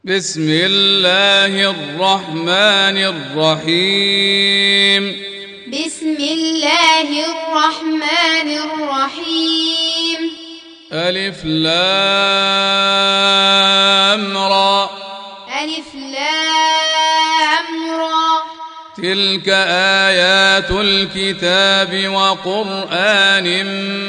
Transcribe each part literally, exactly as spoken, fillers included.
بسم الله الرحمن الرحيم بسم الله الرحمن الرحيم ألف لام را ألف لام را تلك آيات الكتاب وقرآن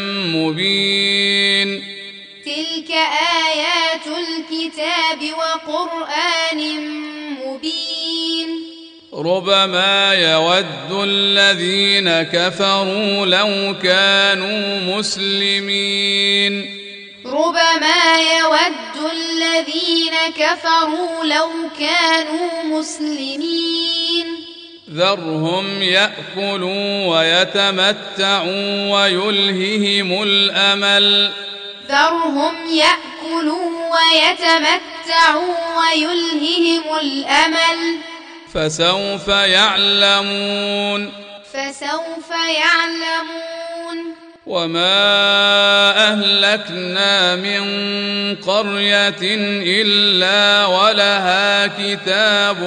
مبين تلك آيات الكتاب وقرآن مبين ربما يود الذين كفروا لو كانوا مسلمين ربما يود الذين كفروا لو كانوا مسلمين ذرهم يأكلوا ويتمتعوا ويلههم الأمل ذرهم يأكلوا ويتمتعوا ويلههم الأمل فسوف يعلمون فسوف يعلمون وما أهلكنا من قرية إلا ولها كتاب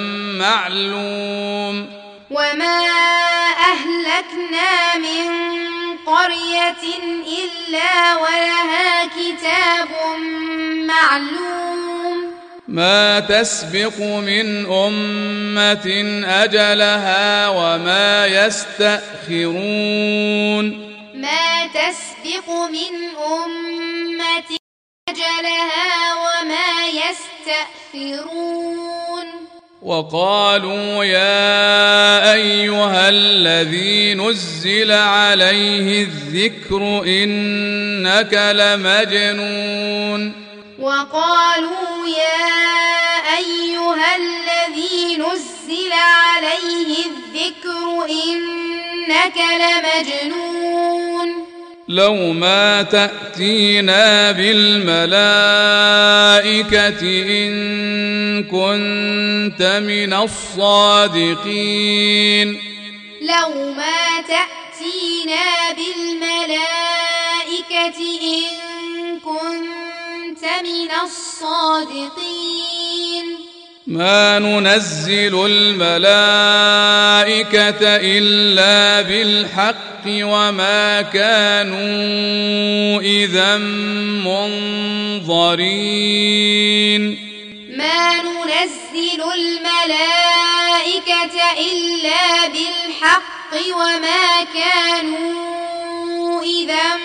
معلوم وما أهلكنا من قرية إلا ولها كتاب معلوم ما تسبق من أمة أجلها وما يستأخرون ما تسبق من أمة أجلها وما يستأخرون وقالوا يا أيها الذي نزل عليه الذكر إنك لمجنون وقالوا يا أيها الذي نزل عليه الذكر إنك لمجنون لو ما تأتينا بالملائكة إن كنت من الصادقين لو ما تأتينا بالملائكة إن كنت من الصادقين ما ننزل الملائكة إلا بالحق وما كانوا إذا منظرين ما ننزل الملائكة إلا بالحق وما كانوا إذا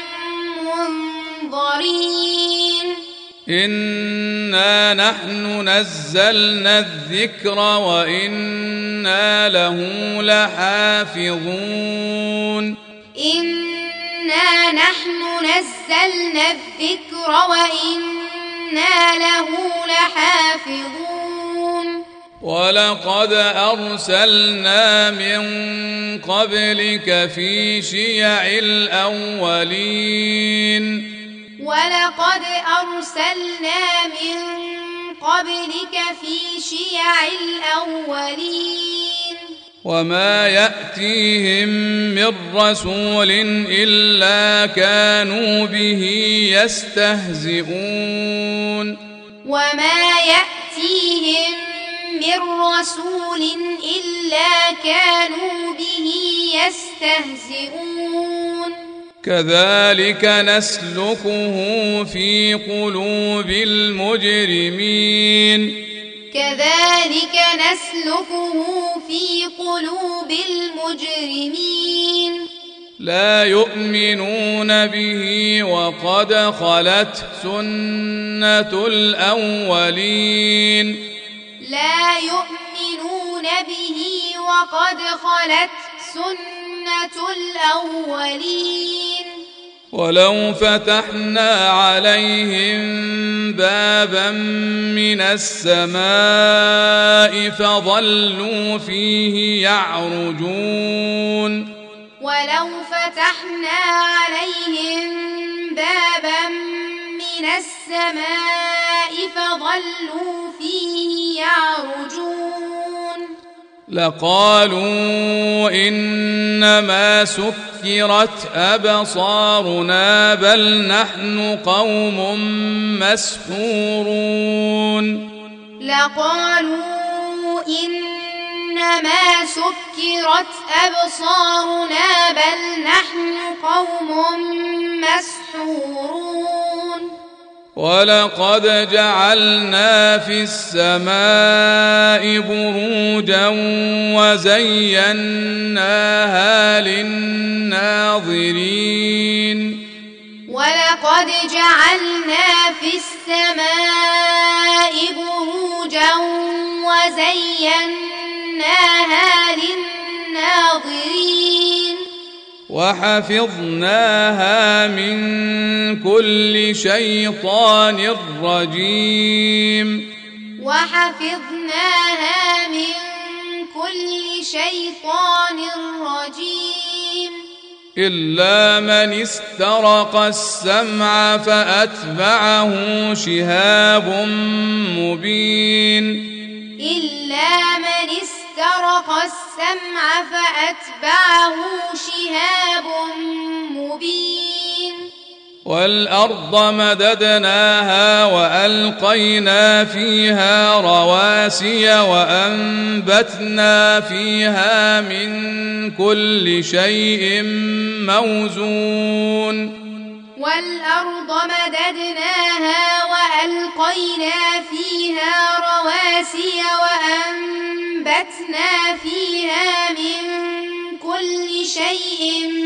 منظرين إنا نحن نزلنا الذكر وإنا له لحافظون إنا نحن نزلنا الذكر وإنا له لحافظون ولقد أرسلنا من قبلك في شيع الأولين ولقد أرسلنا من قبلك في شيع الأولين وما يأتيهم من رسول إلا كانوا به يستهزئون وما يأتيهم من رسول إلا كانوا به يستهزئون كذلك نسلكه في قلوب المجرمين كذلك نسلكه في قلوب المجرمين لا يؤمنون به وقد خلت سنة الأولين لا يؤمنون به وقد خلت سنة الأولين ولو فتحنا عليهم بابا من السماء فظلوا فيه يعرجون ولو فتحنا عليهم بابا من السماء فظلوا فيه يعرجون لقالوا إنما سكرت أبصارنا بل نحن قوم مسحورون لقالوا إنما سكرت أبصارنا بل نحن قوم مسحورون ولقد جعلنا في السماء بروجا وزيناها للناظرين ولقد جعلنا في السماء بروجا وزيناها للناظرين وحفظناها من كل شيطان رجيم وحفظناها من كل شيطان رجيم إلا من استرق السمع فأتبعه شهاب مبين إلا من استرق السمع فأتبعه شهاب مبين والأرض مددناها وألقينا فيها رواسي وأنبتنا فيها من كل شيء موزون والأرض مددناها وألقينا فيها رواسي وأنبتنا فيها من كل شيء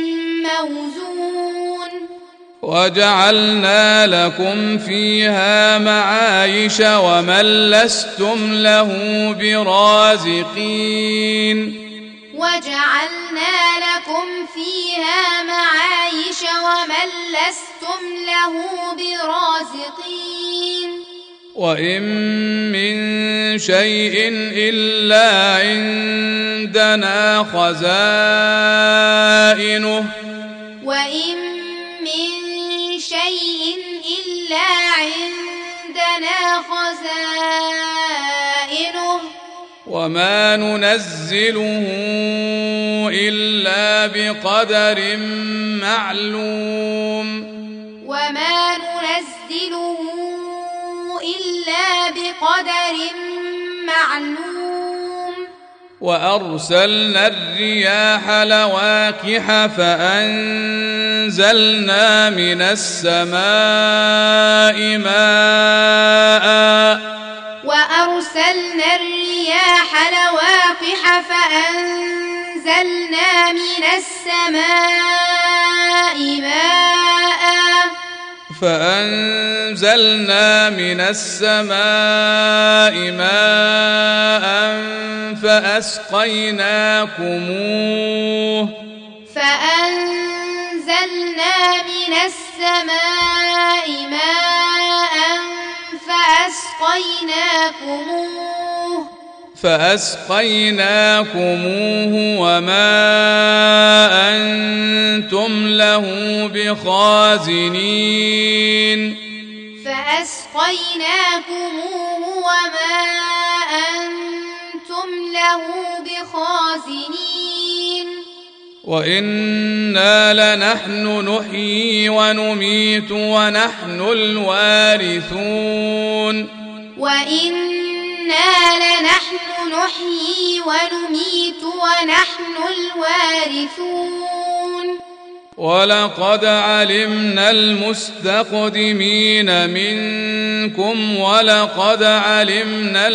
موزون وجعلنا لكم فيها معايش ومن لستم له برازقين وجعلنا لكم فيها معايش ومن لستم له برازقين وإن من شيء إلا عندنا خزائنه وإن من شيء إلا عندنا خزائنه وما ننزله إلا بقدر معلوم وما ننزله إلا بقدر معلوم وأرسلنا الرياح لواقح فأنزلنا من السماء ماء وأرسلنا الرياح لواقح فأنزلنا من السماء ماء فأنزلنا من السماء ماء فأسقيناكموه فأنزلنا من السماء ماء فأسقيناكموه فأسقيناكموه وما أنتم له بخازنين فأسقيناكموه وما أنتم له بخازنين وإنا لنحن نحيي ونميت ونحن الوارثون وإنا لنحن نحيي ونميت ونحن الوارثون ولقد علمنا المستقدمين منكم ولقد علمنا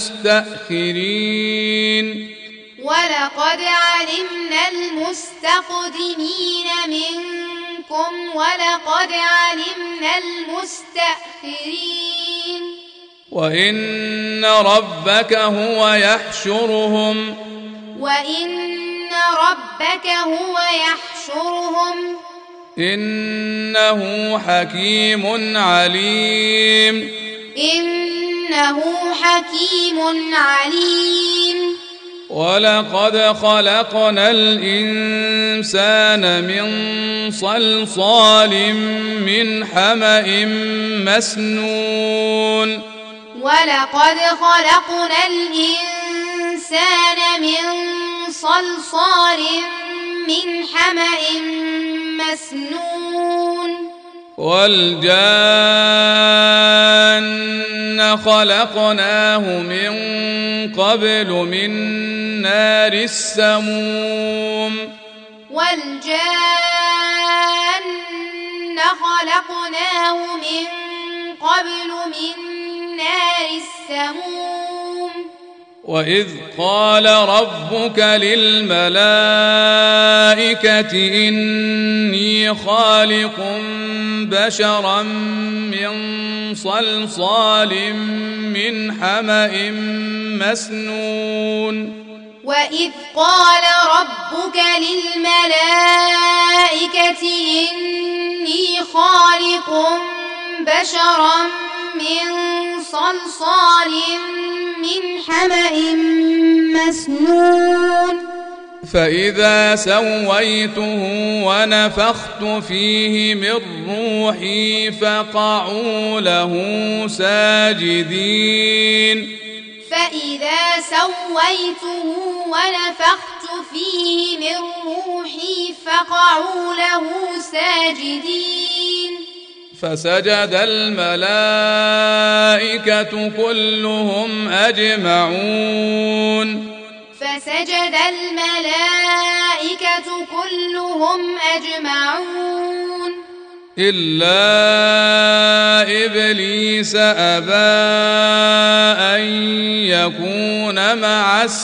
المستأخرين ولقد علمنا المستقدمين منكم ولقد علمنا المستأخرين وإن ربك هو يحشرهم وإن ربك هو يحشرهم إنه حكيم عليم إنه حكيم عليم ولقد خلقنا الإنسان من صلصال من حمأ مسنون ولقد خلقنا الإنسان من صلصال من حمأ مسنون والجان إنا خلقناه من قبل من نار السموم والجان خلقناه من قبل من نار السموم وإذ قال ربك للملائكة إني خالق بشرا من صلصال من حمأ مسنون وإذ قال ربك للملائكة إني خالق بشرا من صلصال من حمأ مسنون فإذا سويته ونفخت فيه من روحي فقعوا له ساجدين فإذا سويته ونفخت فيه من روحي فقعوا له ساجدين فسجد الملائكة كلهم أجمعون فسجد الملائكة كلهم أجمعون إلا إبليس أبى أن يكون مع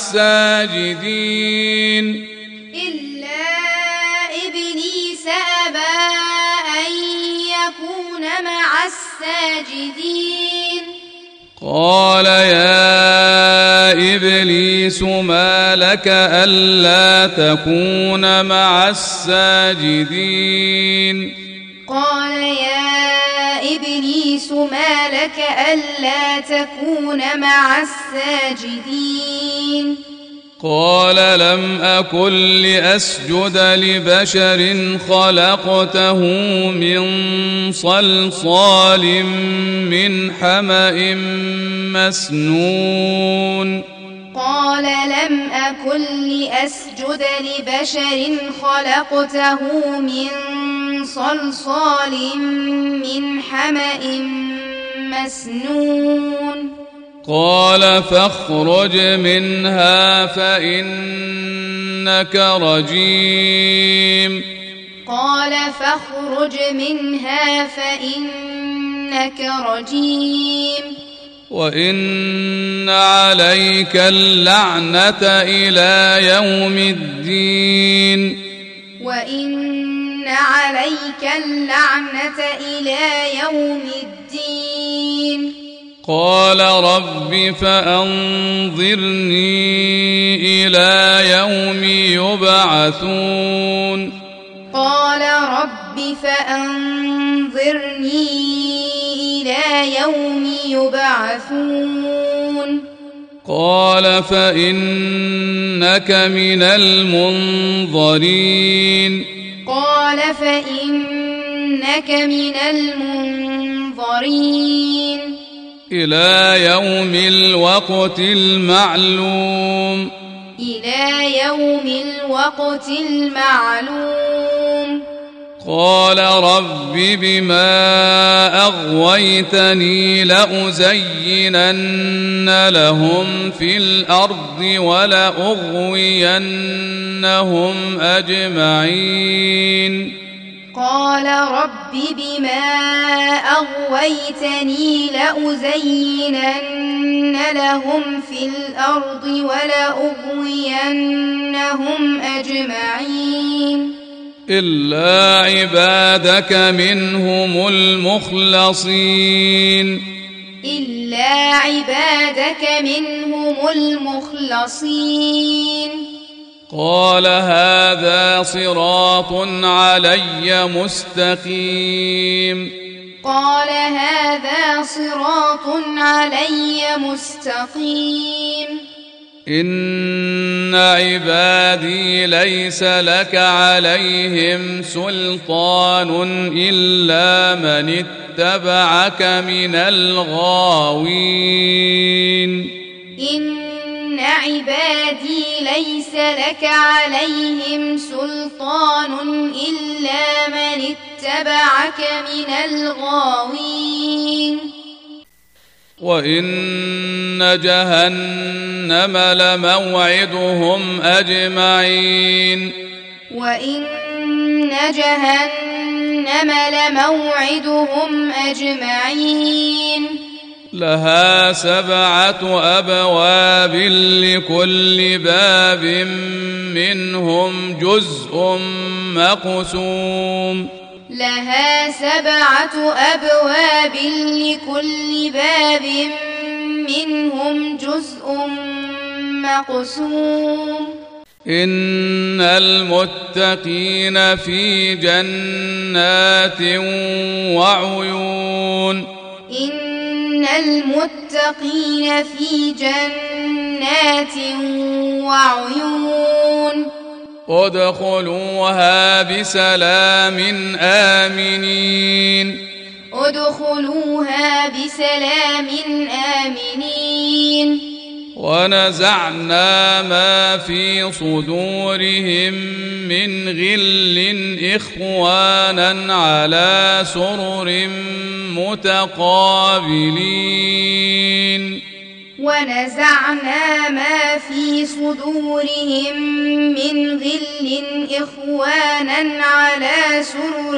الساجدين إلا إبليس أبى أن يكون مع الساجدين قال يا إبليس ما لك ألا تكون مع الساجدين قال يا إبليس ما لك ألا تكون مع الساجدين قال لم أكن لأسجد لبشر خلقته من صلصال من حمأ مسنون قال لم أكن لأسجد لبشر خلقته من صلصال من حمأ مسنون قال فاخرج منها فإنك رجيم قال فاخرج منها فإنك رجيم وإن عليك اللعنة إلى يوم الدين وإن عليك اللعنة إلى يوم الدين قال رب فأنظرني إلى يوم يبعثون قال رب فأنظرني إلى يوم يبعثون قال فإنك من المنظرين قال فإنك من المنظرين إلى يوم الوقت المعلوم إلى يوم الوقت المعلوم قال رب بما أغويتني لأزينن لهم في الأرض ولأغوينهم أجمعين قال رب بما أغويتني لأزينن لهم في الأرض ولأغوينهم أجمعين إلا عبادك منهم المخلصين إلا عبادك منهم المخلصين قال هذا صراط علي مستقيم قال هذا صراط علي مستقيم إن عبادي ليس لك عليهم سلطان إلا من اتبعك من الغاوين إن عبادي ليس لك عليهم سلطان إلا من اتبعك من الغاوين وإن جهنم لموعدهم أجمعين وإن جهنم لموعدهم أجمعين لها سبعة أبواب لكل باب منهم جزء مقسوم لها سبعة أبواب لكل باب منهم جزء مقسوم إن المتقين في جنات وعيون إن المتقين في جنات وعيون ادخلوها بسلام آمنين ادخلوها بسلام آمنين ونزعنا ما في صدورهم من غل إخوانا على سرر متقابلين ونزعنا ما في صدورهم من غل إخوانا على سرر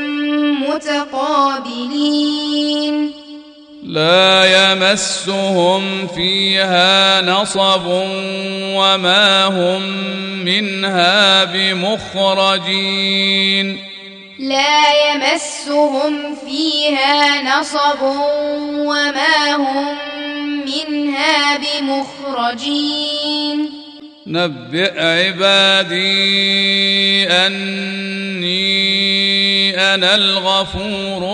متقابلين لا يمسهم فيها نصب وما هم منها بمخرجين لا يمسهم فيها نصب وما هم منها بمخرجين نبئ عبادي أني أنا الغفور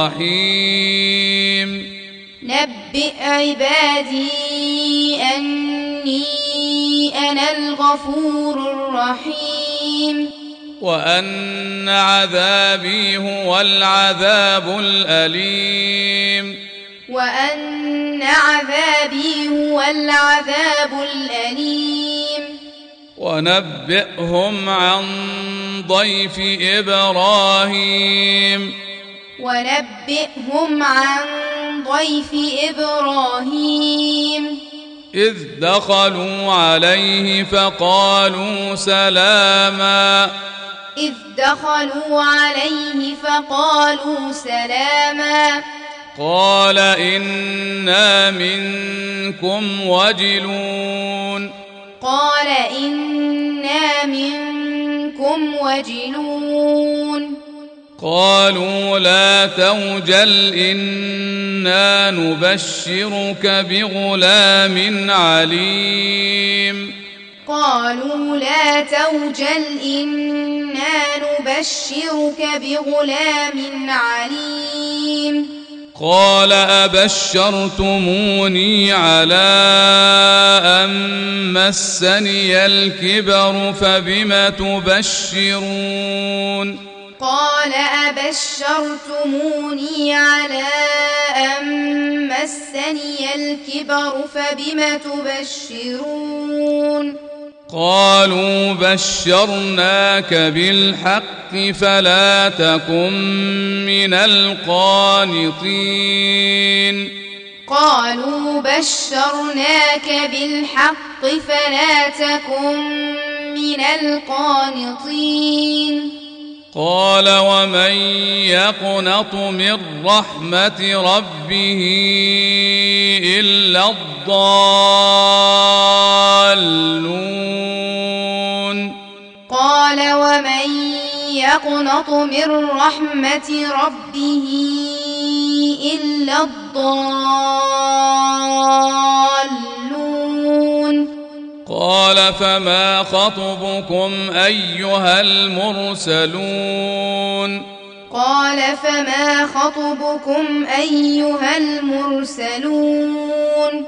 الرحيم نبئ عبادي أني أنا الغفور الرحيم وأن عذابي هو العذاب الأليم وأن عذابي هو العذاب الأليم ونبئهم عن ضيف إبراهيم ونبئهم عن ضيف إبراهيم إذ دخلوا عليه فقالوا سلاما إذ دخلوا عليه فقالوا سلاما قال إنا منكم وجلون قال إنا منكم وجلون قالوا لا توجل إنا نبشرك بغلام عليم قالوا لا توجل إنا نبشرك بغلام عليم قال أبشرتموني على أن مسني الكبر فبم تبشرون قال أبشرتموني على أن مسني الكبر فبم تبشرون قالوا بشرناك بالحق فلا تكن من القانطين قالوا بشرناك بالحق فلا تكن من القانطين قال ومن يقنط من رحمة ربه إلا الضالون قال ومن يقنط من رحمة ربه إلا الضالون قال فما خطبكم أيها المرسلون قال فما خطبكم أيها المرسلون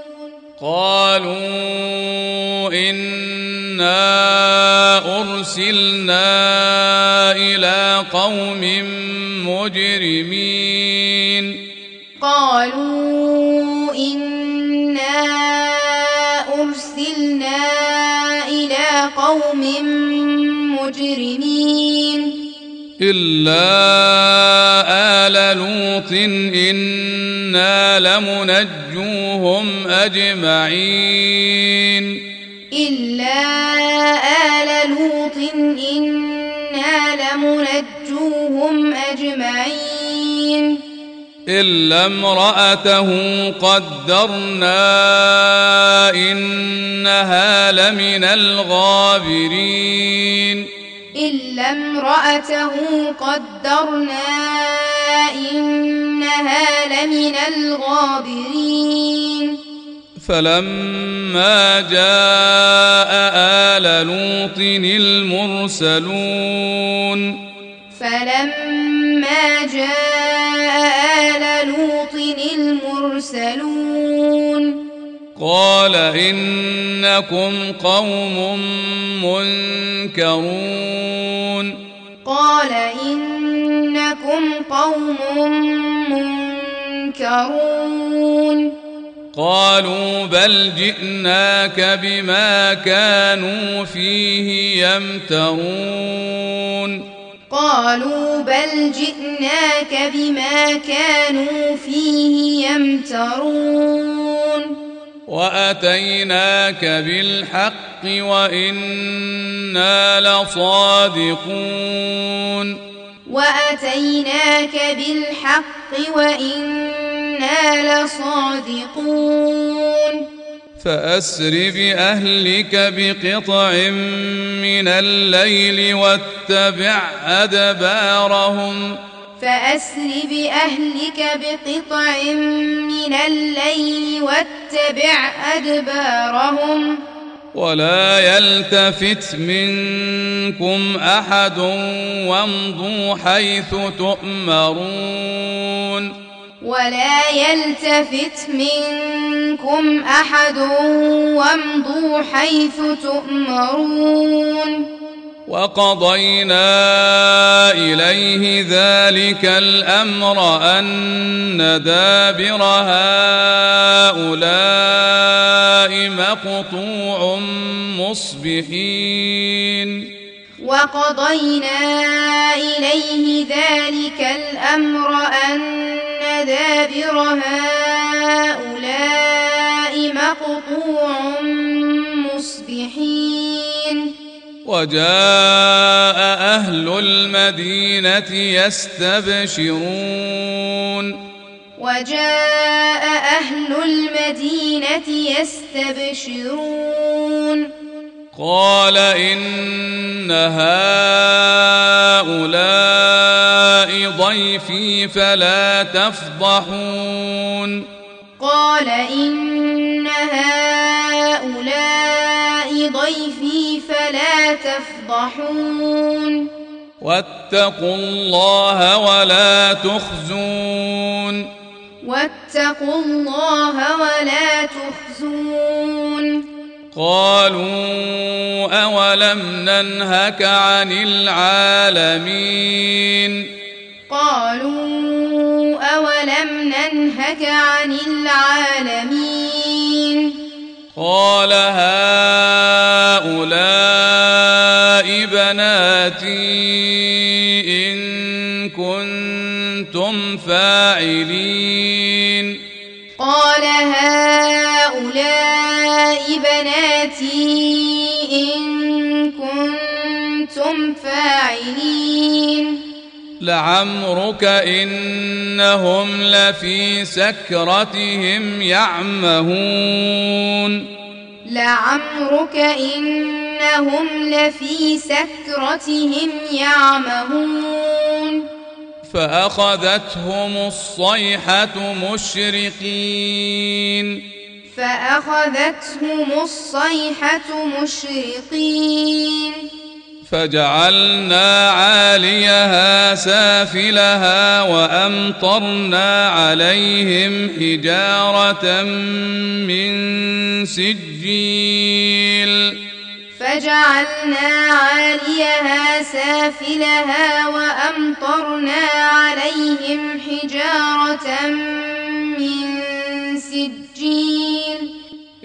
قالوا إنا أرسلنا إلى قوم مجرمين قالوا إنا أرسلنا إلى قوم مجرمين إلا آل لوط إنا إنا لمنجوهم أجمعين إلا آل لوط إنا لمنجوهم أجمعين إلا امرأته قدرنا إنها لمن الغابرين إلا امرأته قدرنا إنها لمن الغابرين فلما جاء آل لوط المرسلون فلما جاء آل لوط المرسلون قال إنكم قوم منكرون قال إنكم قوم منكرون قالوا بل جئناك بما كانوا فيه يمترون قالوا بل جئناك بما كانوا فيه يمترون وأتيناك بالحق وإنا لصادقون وأتيناك بالحق وإنا لصادقون فأسر بأهلك بقطع من الليل واتبع أدبارهم فأسر بأهلك بقطع من الليل واتبع أدبارهم ولا يلتفت منكم أحد وامضوا حيث تؤمرون ولا يلتفت منكم أحد وامضوا حيث تؤمرون وقضينا إليه ذلك الأمر أن دابر هؤلاء مقطوع مصبحين وقضينا إليه ذلك الأمر أن دابر هؤلاء مقطوع مصبحين وجاء أهل المدينة يستبشرون وجاء أهل المدينة يستبشرون قال إن هؤلاء ضيفي فلا تفضحون قال إن هؤلاء ضيفي فلا تفضحون واتقوا الله ولا تخزون واتقوا الله ولا تخزون قالوا أولم ننهك عن العالمين قالوا أولم ننهك عن العالمين قال هؤلاء بناتي إن كنتم فاعلين قال هؤلاء بناتي إن كنتم فاعلين لعمرك إنهم لفي سكرتهم يعمهون لعمرك إنهم لفي سكرتهم يعمهون فأخذتهم الصيحة مشرقين فأخذتهم الصيحة مشرقين فجعلنا عاليها سافلها وأمطرنا عليهم حجارة من سجيل فجعلنا عاليها سافلها وأمطرنا عليهم حجارة من سجيل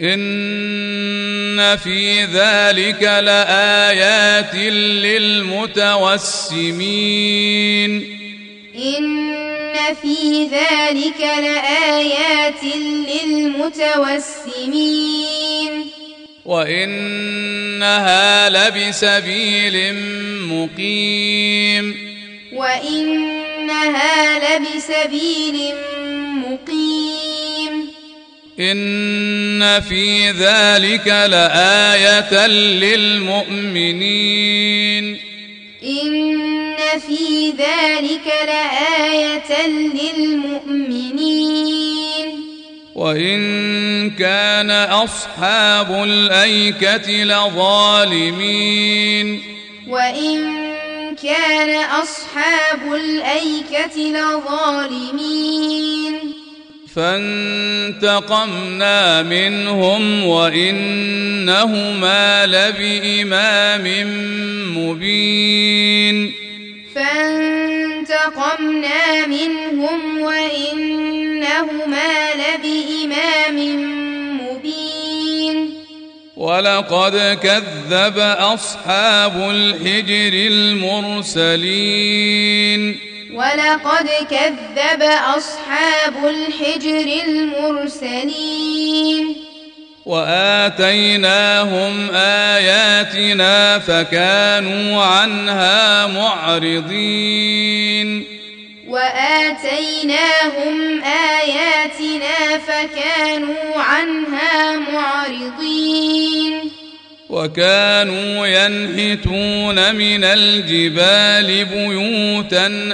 إن في ذلك لآيات للمتوسمين إن في ذلك لآيات للمتوسمين وإنها لبسبيل مقيم وإنها لبسبيل مقيم إن في ذلك لآية للمؤمنين إن في ذلك لآية للمؤمنين وإن كان أصحاب الأيكة لظالمين وإن كان أصحاب الأيكة لظالمين فانتقمنا منهم وإنهما لبإمام مبين فانتقمنا منهم وإنهما لبإمام مبين ولقد كذب أصحاب الحجر المرسلين ولقد كذب أصحاب الحجر المرسلين وآتيناهم آياتنا فكانوا عنها معرضين وآتيناهم آياتنا فكانوا عنها معرضين وكانوا ينحتون من الجبال بيوتا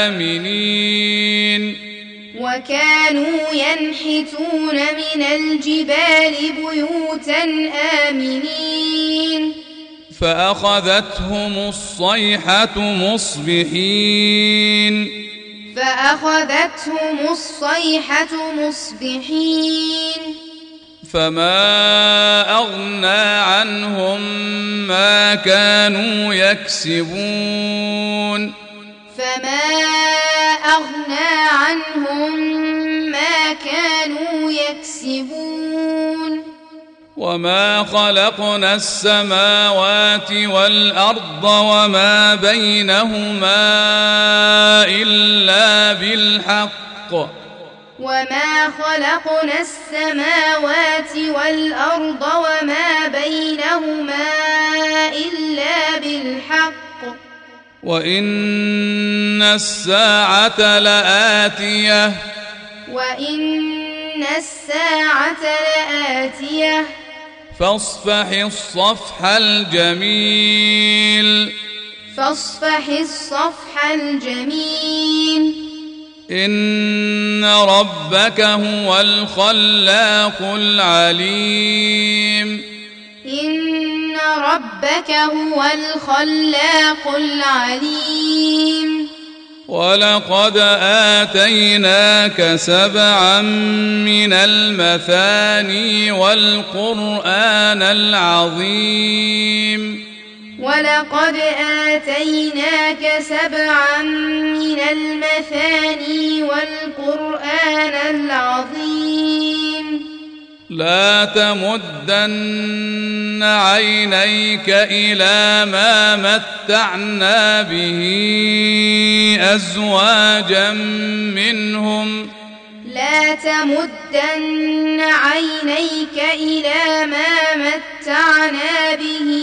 آمنين وكانوا ينحتون من الجبال بيوتا آمنين فأخذتهم الصيحة مصبحين فأخذتهم الصيحة مصبحين فما أغنى عنهم ما كانوا يكسبون فما أغنى عنهم ما كانوا يكسبون وما خلقنا السماوات والأرض وما بينهما إلا بالحق وما خلقنا السماوات والأرض وما بينهما إلا بالحق وإن الساعة لآتية وإن الساعة لآتية فاصفح الصفح الجميل فاصفح الصفح الجميل إن ربك هو الخلاق العليم إن ربك هو الخلاق العليم ولقد آتيناك سبعا من المثاني والقرآن العظيم ولقد آتيناك سبعا من المثاني والقرآن العظيم لا تمدن عينيك إلى ما متعنا به أزواجا منهم لا تمدن عينيك إلى ما متعنا به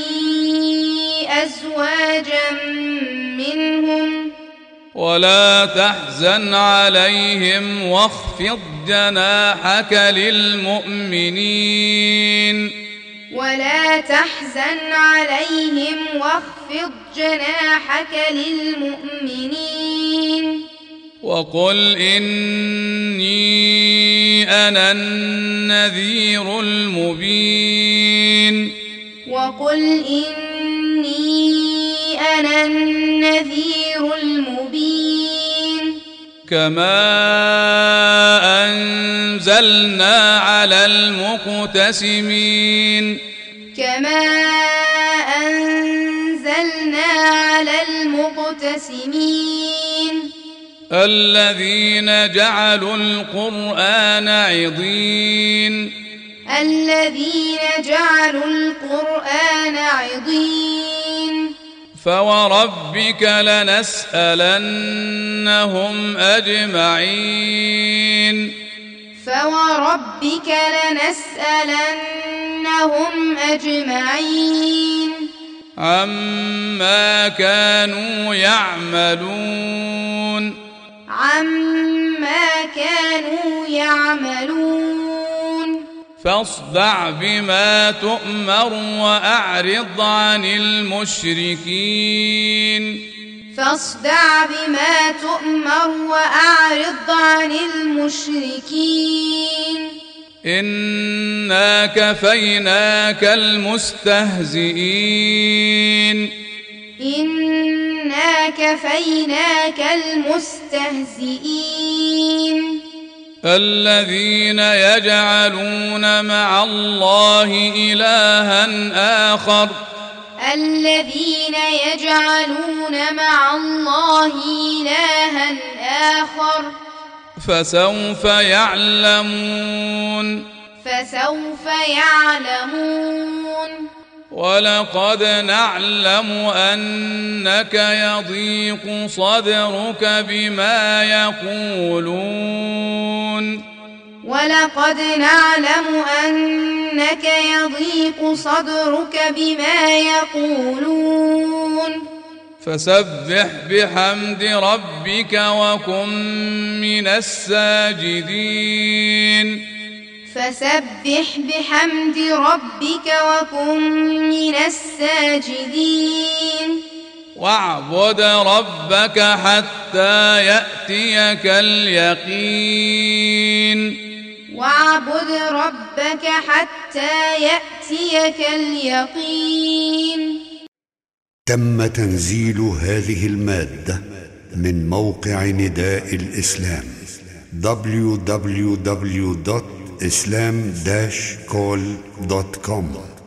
أزواجا منهم ولا تحزن عليهم واخفض جناحك للمؤمنين ولا تحزن عليهم واخفض جناحك للمؤمنين وقل إني أنا النذير المبين وقل إني أنا النذير المبين كما أنزلنا على المقتسمين كما أنزلنا على المقتسمين الذين جعلوا القرآن عضين الذين جعلوا القرآن عضين فوربك لنسألنهم أجمعين فوربك لنسألنهم أجمعين عما كانوا يعملون عما كانوا يعملون فاصدع بما تؤمر وأعرض عن المشركين فاصدع بما تؤمر وأعرض عن المشركين إنا كفيناك المستهزئين إنا كفيناك المستهزئين الذين يجعلون مع الله إلها آخر الذين يجعلون مع الله إلها آخر فسوف يعلمون فسوف يعلمون ولقد نعلم أنك يضيق صدرك بما يقولون ولقد نعلم أنك يضيق صدرك بما يقولون فسبح بحمد ربك وكن من الساجدين فسبح بحمد ربك وكن من الساجدين واعبد ربك حتى يأتيك اليقين واعبد ربك حتى يأتيك اليقين. تم تنزيل هذه المادة من موقع نداء الإسلام دبليو دبليو دبليو دوت إسلام داش كول دوت كوم.